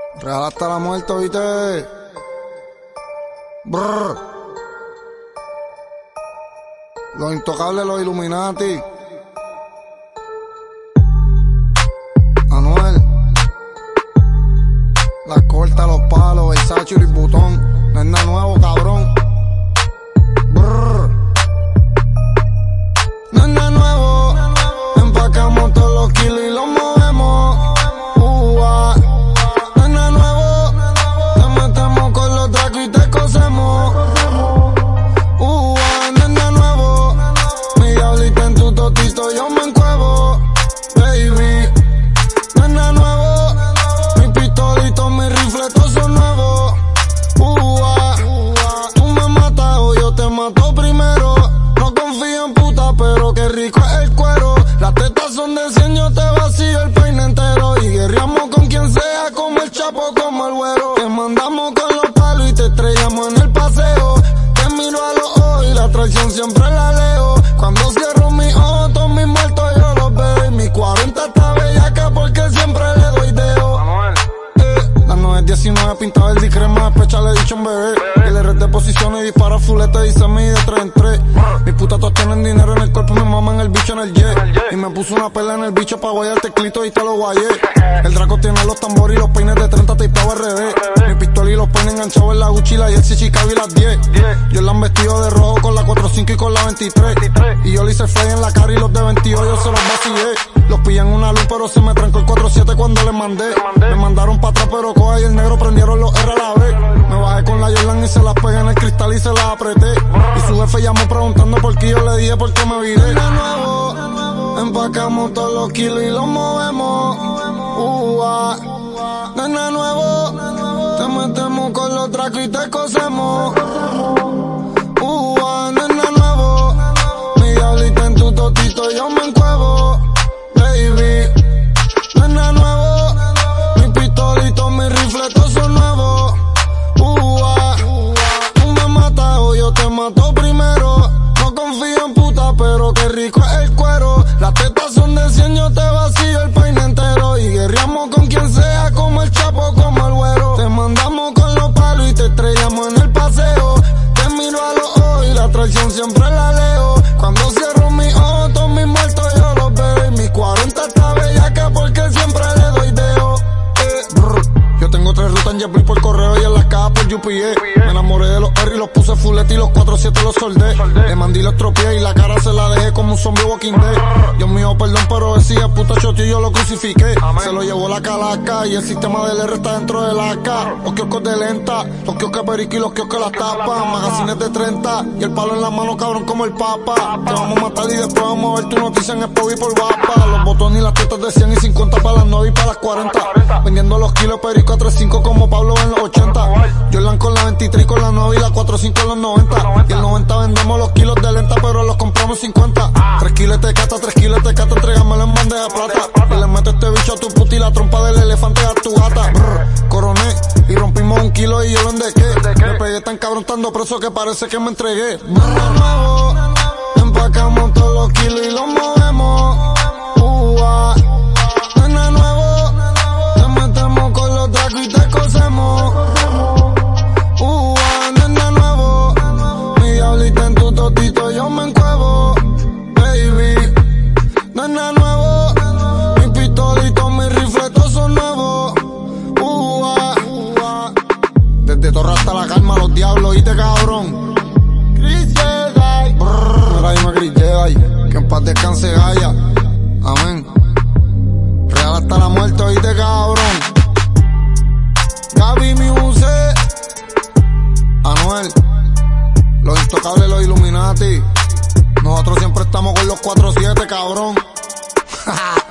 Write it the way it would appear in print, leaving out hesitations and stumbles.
Real hasta la muerte, ¿viste? Brr. Los intocables, los Illuminati. Anuel. Las cortas, los palos, Versace y el botón. No es nada nuevo, cabrón. Brr. No es nada nuevo. Empacamos todos los kilos y los movemos. No es nada nuevo. Te metemos con los tracos y te cosemos. No es nada nuevo. Mi diablita en tu totito yo me encuevo. Baby. No es nada nuevo. Mi pistolito, mi rifle, todos son nuevos. Tú me matas o yo te mato primero. No confío en puta, pero qué rico es el cuero. Las tetas son de 100, yo te vacío el peine entero. Y guerreamos con quien sea, como el Chapo, como el güero. Te mandamos con los palos y te estrellamos en el paseo. Te miro a los ojos y la traición siempre la leo. Cuando cierro mis ojos, todos mis muertos yo los veo. Y mi 40 está bellaca porque siempre le doy dedo. La 919 pintaba el discrema, despecha le he dicho un bebé. El RT de posiciones y dispara fulete, dice mi de 3 en 3. Mis putas todas tienen dinero en el cuerpo, mi mamá en el bicho en el jet. Y me puso una perla en el bicho pa' guayar el teclito y te lo guayé. El Draco tiene los tambores y los peines de 30 tapados al revés. Mi pistola y los peines enganchados en la Gucci, la Jersey, Chicago y las 10. Yo la han vestido de rojo con la 45 y con la 23. Y yo le hice fey en la cara y los de 28 yo se los vacillé. Los pillé en una luz pero se me trancó el 47 cuando les mandé. Me mandaron pa' atrás pero coja y el negro prendieron los R a la vez. Me bajé con la Jordan y se las pegué en el cristal y se las apreté. Y su jefe llamó preguntando por qué, yo le dije por qué me viré. De nuevo, empacamos todos los kilos y los movemos. No es nada nuevo, te metemos con los tracos y te cosemos. No es nada nuevo, mi diablita en tu totito yo me encuevo. Baby, no es nada nuevo, mi pistolito, mi rifle, todos son nuevos. Tú me matas o yo te mato primero. No confío en puta, pero qué rico es el cuero. Las tetas son de 100, yo te vacío el peine entero. Y guerreamos con quien sea, como el Chapo, como el güero. Te mandamos con los palos y te estrellamos en el paseo. Te miro a los ojos y la traición siempre la leo. Cuando cierro mis ojos, todos mis muertos yo los veo. Y mi 40 está bellaca porque siempre le doy dedo. Yo tengo 3 rutas en JetBlue por correo y en las cajas por UPS. Me enamoré de los R y los puse fulete y los 4-7 los soldé. Le mandé y los tropié y la cara se la dejé como un zombie Walking Dead. Dios mío, perdón, pero decía puta chotío y yo lo crucifiqué. Se lo llevó la calaca y el sistema del R está dentro de la AK. Los kioscos de lenta, los kioscos perico y los kioscos las tapas. Magazines de 30 y el palo en la mano, cabrón, como el papa. Te vamos a matar y después vamos a ver tu noticia en Expo y por guapa. Los botones y las tetas de 100 y 50 para las 9 y para las 40. Vendiendo los kilos perico a 3.5 como Pablo en los 80. Jordan con la 23 con la 9 y la 4.5 en los 90. Y el 90 vendemos los kilos de lenta pero los compramos 50. 3 kilos de cata, 3 kilos de cata, entrégamelo en bandeja de plata. Y le meto este bicho a tu puta y la trompa del elefante a tu gata. Coroné y rompimos 1 kilo y yo lo endequé. Me pegué tan cabrón estando preso que parece que me entregué. Nuevo, empacamos todos los kilos y los movemos. No es nada nuevo, te metemos con los tracos y te cosemos. No es nada nuevo, mi diablita en tu totito yo me encuevo. Baby, no es nada nuevo, mi pistolito, mi rifle, todos son nuevos. Desde Torre hasta la Calma, los diablos, ¿oíste, cabrón? Chris Jedi. Mira, dime Chris Jedi, que en paz descanse Gaia. Amén. Real hasta la muerte, ¿oíste, cabrón? Gaby Music, Anuel, los intocables, los Illuminati. Nosotros siempre estamos con los 4-7, cabrón.